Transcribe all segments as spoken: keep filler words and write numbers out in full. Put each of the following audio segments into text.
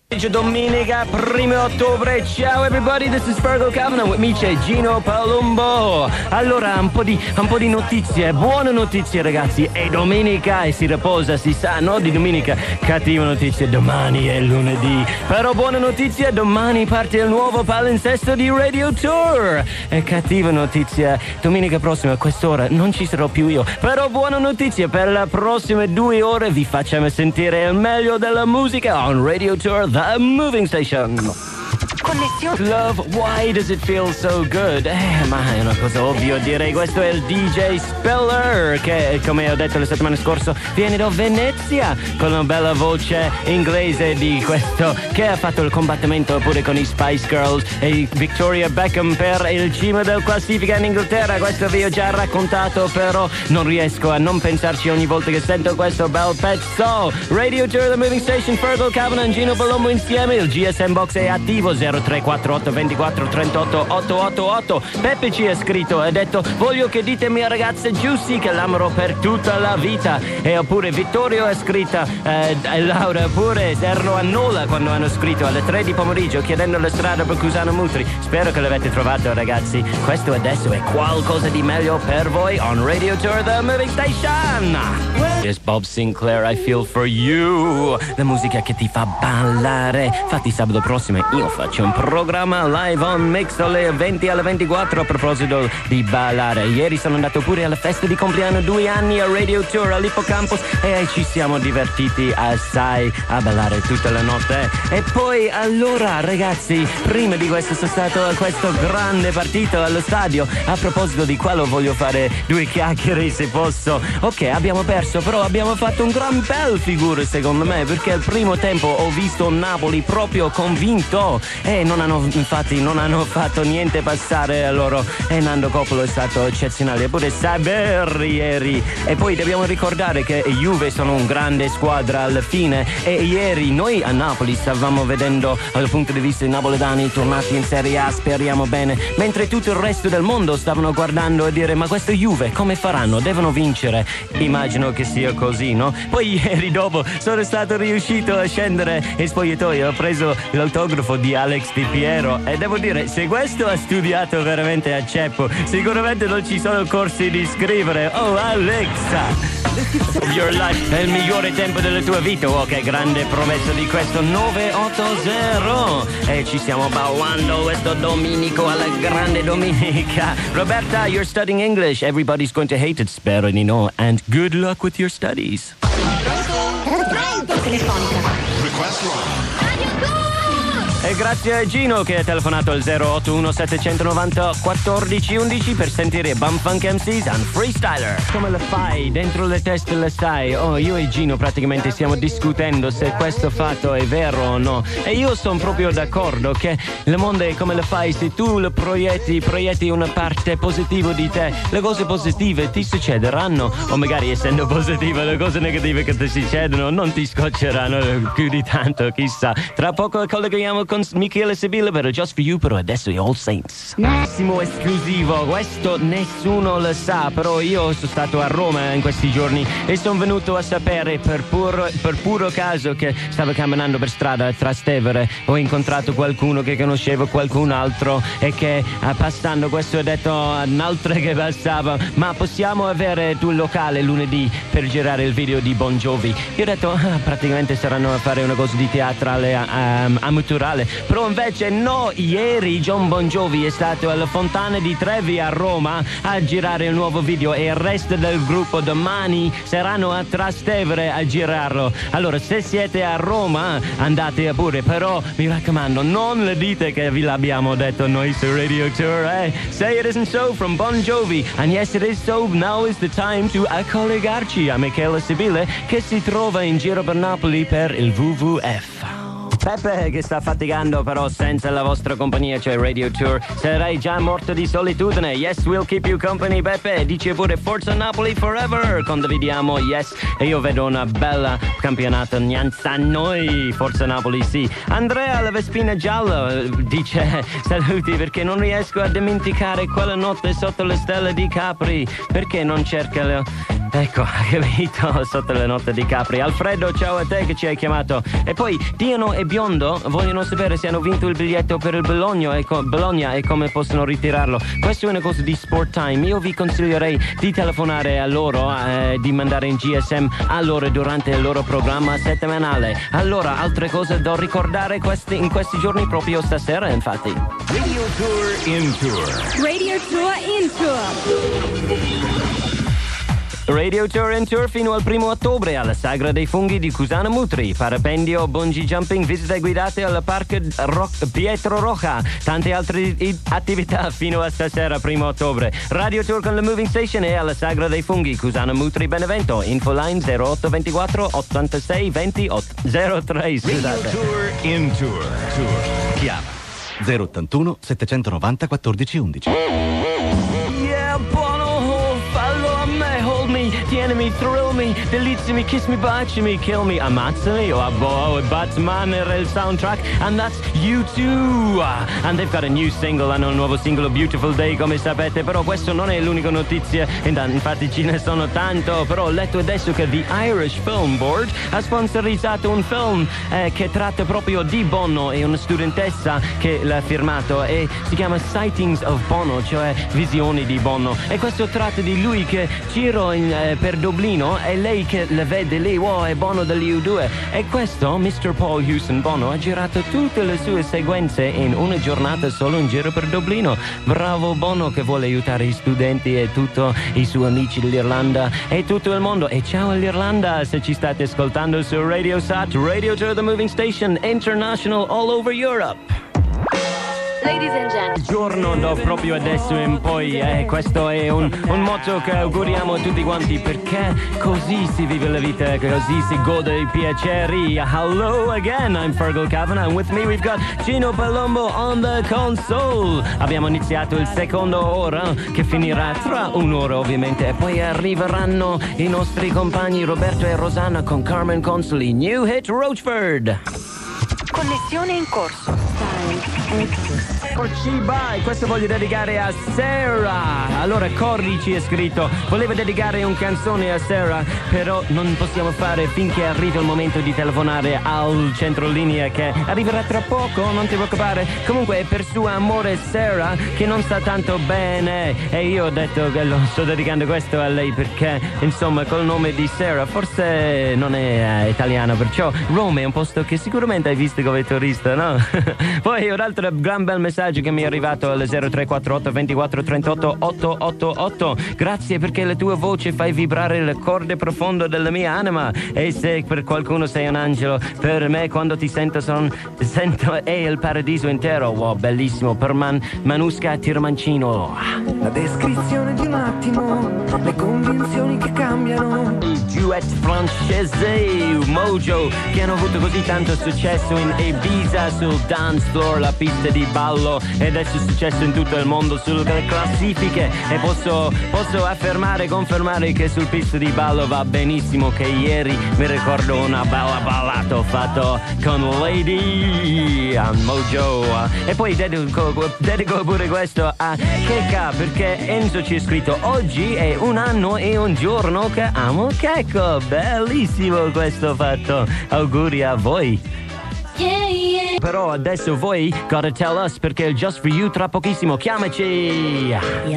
Domenica, primo ottobre. Ciao everybody, this is Fergal Cavanagh, with me c'è Gino Palumbo. Allora, un po' di un po' di notizie, buone notizie ragazzi. È domenica e si riposa, si sa, no? Di domenica. Cattive notizie, domani è lunedì. Però buone notizie, domani parte il nuovo palinsesto di Radio Tour. E cattiva notizia, domenica prossima a quest'ora non ci sarò più io. Però buona notizia, per le prossime due ore vi facciamo sentire il meglio della musica on Radio Tour, the moving station. Connessione. Love, why does it feel so good? Eh, ma è una cosa ovvia, direi. Questo è il D J Speller, che come ho detto la settimana scorsa viene da Venezia, con una bella voce inglese di questo, che ha fatto il combattimento pure con i Spice Girls e Victoria Beckham per il cima del classifica in Inghilterra. Questo vi ho già raccontato, però non riesco a non pensarci ogni volta che sento questo bel pezzo. Radio Tour, the moving station, Fergal Cavanagh, Gino Palumbo insieme. Il G S M box è attivo, zero tre quattro otto due quattro tre otto otto otto otto. Peppe ci ha scritto e ha detto: voglio che dite mia ragazza Giussi che l'amero per tutta la vita. E oppure Vittorio ha scritto eh, e Laura pure erano a nulla quando hanno scritto alle tre di pomeriggio chiedendo la strada per Cusano Mutri. Spero che l'avete trovato ragazzi. Questo adesso è qualcosa di meglio per voi on Radio Tour, the moving station. Yes, Bob Sinclair, I feel for you. La musica che ti fa ballare. Infatti sabato prossimo io faccio un programma live on Mix dalle venti alle ventiquattro a proposito di ballare. Ieri sono andato pure alla festa di compleanno due anni a Radio Tour all'Ippocampus e ci siamo divertiti assai a ballare tutta la notte. E poi allora ragazzi, prima di questo sono stato a questo grande partito allo stadio. A proposito di quello voglio fare due chiacchiere se posso. Ok, abbiamo perso, però abbiamo fatto un gran bel figura secondo me, perché al primo tempo ho visto Napoli proprio convinto e non hanno infatti non hanno fatto niente passare a loro. E Nando Coppola è stato eccezionale, eppure Saber ieri. E poi dobbiamo ricordare che Juve sono un grande squadra alla fine, e ieri noi a Napoli stavamo vedendo dal punto di vista dei napoletani tornati in Serie A, speriamo bene, mentre tutto il resto del mondo stavano guardando a dire: ma questo Juve come faranno? Devono vincere. Immagino che sia così, no? Poi ieri dopo sono stato riuscito a scendere in spogliatoio, ho preso l'autografo di Alex Di Piero e devo dire, se questo ha studiato veramente a ceppo, sicuramente non ci sono corsi di scrivere. Oh Alexa, your life è il migliore tempo della tua vita. Oh, che grande promessa di questo nove otto zero. E ci stiamo ballando questo domenico alla grande domenica. Roberta, you're studying English. Everybody's going to hate it, spero di no. And good luck with your studies. Pronto? Telefonica. Request line. E grazie a Gino che ha telefonato al zero otto uno sette nove zero uno quattro uno uno per sentire Bumfunk M Cs and Freestyler. Come le fai? Dentro le teste le sai. Oh, io e Gino praticamente stiamo discutendo se questo fatto è vero o no. E io sono proprio d'accordo che il mondo è come le fai. Se tu le proietti, proietti una parte positiva di te, le cose positive ti succederanno. O magari essendo positive, le cose negative che ti succedono non ti scocceranno più di tanto, chissà. Tra poco colleghiamo con Michele Sibilla per Just For You, però adesso è All Saints. Massimo esclusivo, questo nessuno lo sa, però io sono stato a Roma in questi giorni e sono venuto a sapere per puro, per puro caso che stavo camminando per strada a Trastevere, ho incontrato qualcuno che conoscevo qualcun altro e che passando questo ha detto a un'altra che passava: ma possiamo avere tu il locale lunedì per girare il video di Bon Jovi? Io ho detto ah, praticamente saranno a fare una cosa di teatrale um, amatoriale. Però invece no, ieri John Bon Jovi è stato alla Fontana di Trevi a Roma a girare il nuovo video e il resto del gruppo domani saranno a Trastevere a girarlo. Allora se siete a Roma andate pure, però mi raccomando non le dite che vi l'abbiamo detto noi su Radio Tour, eh? Say it isn't so from Bon Jovi, and yes it is so, now is the time to collegarci a Michele Sibille che si trova in giro per Napoli per il W W F. Peppe che sta faticando, però senza la vostra compagnia, cioè Radio Tour, sarei già morto di solitudine. Yes, we'll keep you company, Peppe. Dice pure Forza Napoli forever. Condividiamo, yes. E io vedo una bella campionato Nianza noi. Forza Napoli, sì. Andrea la Vespina Gialla dice saluti perché non riesco a dimenticare quella notte sotto le stelle di Capri. Perché non cerca le... ecco, hai capito, sotto le note di Capri. Alfredo, ciao a te che ci hai chiamato. E poi Diano e Biondo vogliono sapere se hanno vinto il biglietto per il Bologna e, co- Bologna e come possono ritirarlo. Questa è una cosa di Sport Time. Io vi consiglierei di telefonare a loro, eh, di mandare in G S M a loro durante il loro programma settimanale. Allora, altre cose da ricordare questi, in questi giorni, proprio stasera, infatti. Radio Tour in Tour. Radio Tour in Tour. Radio Tour in Tour fino al primo ottobre alla Sagra dei Funghi di Cusano Mutri. Parapendio, bungee jumping, visite guidate alla Parco Ro- Pietro Roja. Tante altre i- attività fino a stasera, primo ottobre. Radio Tour con la Moving Station e alla Sagra dei Funghi, Cusano Mutri, Benevento. Infoline zero otto due quattro ottantasei venti zero tre. Scusate. Radio Tour in Tour. Tour. Chiama zero ottantuno settecentonovanta quattordici undici. Yeah, buono, fallo a me, hold me, tienimi, thrill me, deliziami, kiss me, baciami, kill me, ammazzami, oh, boh, Batman era il soundtrack, and that's U two. And they've got a new single, hanno un nuovo singolo, Beautiful Day, come sapete, però questo non è l'unica notizia, infatti ce ne sono tanto, però ho letto adesso che The Irish Film Board ha sponsorizzato un film eh, che tratta proprio di Bono, e una studentessa che l'ha firmato, e si chiama Sightings of Bono, cioè visioni di Bono, e questo tratta di lui che giro in, eh, per Dublino, e lei che le vede lì, wow, è Bono degli U due, e questo mister Paul Hewson Bono ha girato tutte le sue sequenze in una giornata solo in giro per Dublino. Bravo Bono, che vuole aiutare i studenti e tutti i suoi amici dell'Irlanda e tutto il mondo. E ciao all'Irlanda, se ci state ascoltando su Radio Sat, Radio Tour, the Moving Station International all over Europe. Ladies and gentlemen. Giorno do proprio adesso in poi, eh, questo è un, un motto che auguriamo a tutti quanti, perché così si vive la vita, così si gode i piaceri. Hello again, I'm Fergal Kavanagh, and with me we've got Gino Palumbo on the console. Abbiamo iniziato il secondo ora, che finirà tra un'ora ovviamente, e poi arriveranno i nostri compagni Roberto e Rosanna con Carmen Consoli, New Hit Roachford. Connessione in corso. Eccoci, bye. Questo voglio dedicare a Sarah. Allora, Corri ci è scritto: voleva dedicare un canzone a Sarah, però non possiamo fare finché arriva il momento di telefonare al centro linea, che arriverà tra poco, non ti preoccupare. Comunque è per suo amore Sarah, che non sta tanto bene, e io ho detto che lo sto dedicando questo a lei perché, insomma, col nome di Sarah forse non è eh, italiano, perciò Roma è un posto che sicuramente hai visto come turista, no? Poi un altro gran bel messaggio che mi è arrivato al zero tre quattro otto due quattro tre otto otto otto otto. Grazie perché la tua voce fai vibrare le corde profonde della mia anima, e se per qualcuno sei un angelo, per me quando ti sento son, sento è il paradiso intero. Wow, bellissimo. Per Man, Manusca Tirmancino. La descrizione di un attimo, le convinzioni che cambiano. I duet francese Mojo, che hanno avuto così tanto successo in Ibiza sul dance floor, la pista di ballo, e adesso è successo in tutto il mondo sulle classifiche, e posso, posso affermare, confermare che sul pista di ballo va benissimo, che ieri mi ricordo una bella ballata ho fatto con Lady Mojo. E poi dedico, dedico pure questo a Keka, perché Enzo ci ha scritto: oggi è un anno e un giorno che amo Keka. Bellissimo questo fatto, auguri a voi. Yeah, yeah. Però adesso voi gotta tell us, perché il Just For You tra pochissimo. Chiamaci.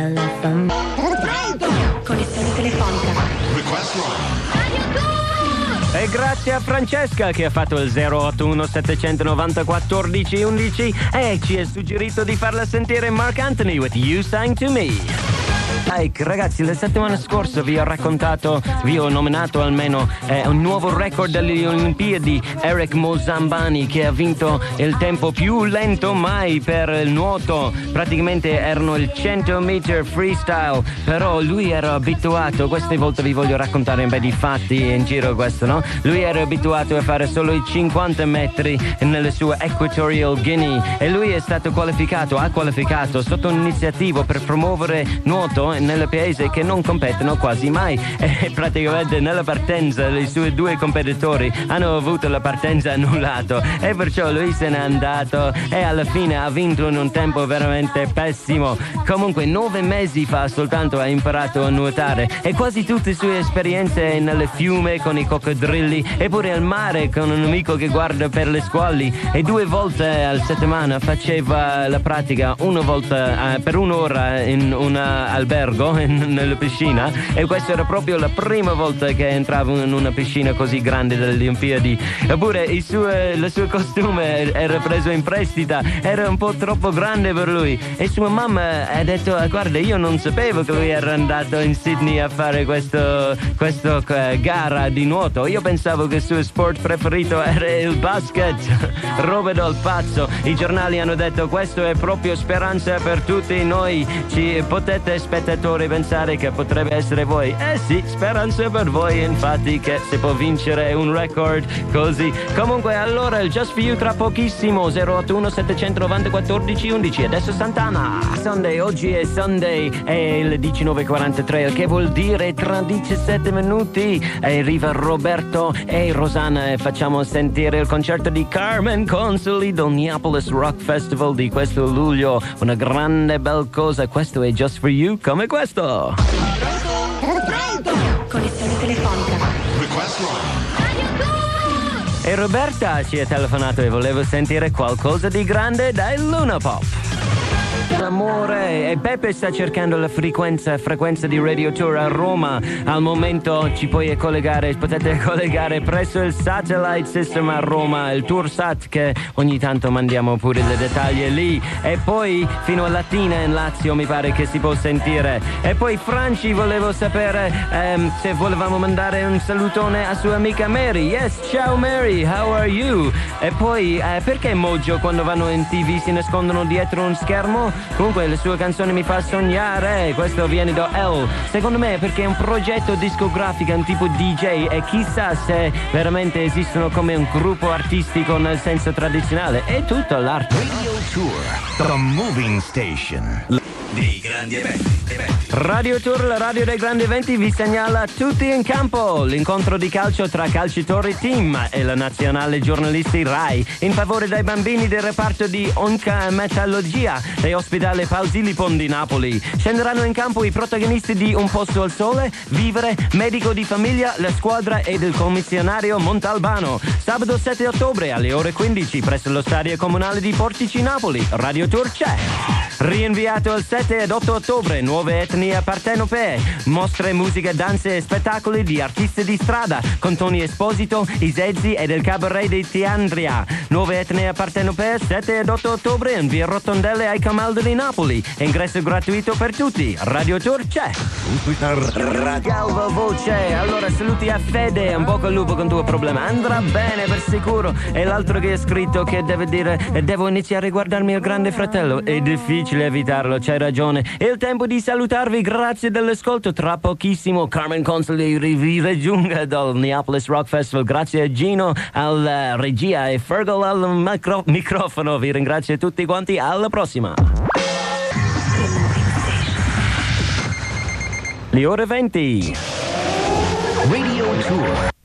Connessione telefonica. Request line. E grazie a Francesca che ha fatto il zero otto uno settecentonovanta quattordici undici e ci ha suggerito di farla sentire Mark Anthony with You Sang To Me. Ecco ragazzi, la settimana scorsa vi ho raccontato, vi ho nominato almeno eh, un nuovo record delle Olimpiadi, Eric Mozambani, che ha vinto il tempo più lento mai per il nuoto. Praticamente erano il cento meter freestyle, però lui era abituato, queste volte vi voglio raccontare un po' di fatti in giro questo, no? Lui era abituato a fare solo i cinquanta metri nelle sue Equatorial Guinea, e lui è stato qualificato, ha qualificato sotto un'iniziativa per promuovere nuoto nel paese che non competono quasi mai e praticamente nella partenza i suoi due competitori hanno avuto la partenza annullato e perciò lui se n'è andato e alla fine ha vinto in un tempo veramente pessimo. Comunque nove mesi fa soltanto ha imparato a nuotare e quasi tutte le sue esperienze nel fiume con i coccodrilli e pure al mare con un amico che guarda per le squalli e due volte alla settimana faceva la pratica una volta eh, per un'ora in un albergo in, nella piscina e questa era proprio la prima volta che entravo in una piscina così grande delle Olimpiadi. Eppure il suo, il suo costume era preso in prestita, era un po' troppo grande per lui e sua mamma ha detto guarda io non sapevo che lui era andato in Sydney a fare questo, questo uh, gara di nuoto, io pensavo che il suo sport preferito era il basket. Roba del pazzo, i giornali hanno detto questo è proprio speranza per tutti noi, ci potete spettatori pensare che potrebbe essere voi, eh sì, speranza per voi infatti che si può vincere un record così. Comunque allora il Just For You tra pochissimo, zero otto uno sette nove zero uno quattro uno uno, adesso Santana Sunday, oggi è Sunday, è il diciannove e quarantatré, il che vuol dire tra diciassette minuti arriva Roberto e Rosanna e facciamo sentire il concerto di Carmen Consoli del Minneapolis Rock Festival di questo luglio, una grande bel cosa, questo è Just For You come questo. Connessione telefonica. Request line. E Roberta ci ha telefonato e volevo sentire qualcosa di grande dai Luna Pop. Amore, e Peppe sta cercando la frequenza frequenza di Radio Tour a Roma. Al momento ci puoi collegare, potete collegare presso il Satellite System a Roma, il Toursat che ogni tanto mandiamo pure le dettagli lì. E poi fino a Latina in Lazio mi pare che si può sentire. E poi Franci volevo sapere um, se volevamo mandare un salutone a sua amica Mary. Yes, ciao Mary, how are you? E poi eh, perché Mojo quando vanno in T V si nascondono dietro un schermo? Comunque le sue canzoni mi fa sognare, questo viene da L. Secondo me è perché è un progetto discografico, un tipo D J e chissà se veramente esistono come un gruppo artistico nel senso tradizionale. È tutta l'arte. Radio Tour, the moving station. Dei grandi eventi. Radio Tour, la radio dei grandi eventi, vi segnala tutti in campo. L'incontro di calcio tra calciatori team e la nazionale giornalisti Rai in favore dei bambini del reparto di oncoematologia e ospedale Pausilipon di Napoli. Scenderanno in campo i protagonisti di Un posto al sole, Vivere, Medico di famiglia, la squadra ed il commissionario Montalbano. Sabato sette ottobre alle ore quindici presso lo stadio comunale di Portici Napoli. Radio Tour c'è. Rinviato al sette ed otto ottobre, nuove etnie partenopee, mostre, musica, danze e spettacoli di artisti di strada con Tony Esposito, Isezzi ed il cabaret di Tiandria. Nuove etnie partenopee sette ed otto ottobre in via Rotondelle ai Camaldo di Napoli. Ingresso gratuito per tutti. Radio Tour c'è. Radio Voce. Allora saluti a Fede, un bocca al lupo con il tuo problema, andrà bene per sicuro. E l'altro che ha scritto che deve dire devo iniziare a guardarmi il Grande Fratello, è difficile evitarlo, c'hai ragione. È il tempo di salutarvi, grazie dell'ascolto. Tra pochissimo Carmen Consoli vi raggiunga dal Minneapolis Rock Festival. Grazie a Gino alla regia e Fergal al micro- microfono. Vi ringrazio tutti quanti, alla prossima. Le ore venti. Radio Tour.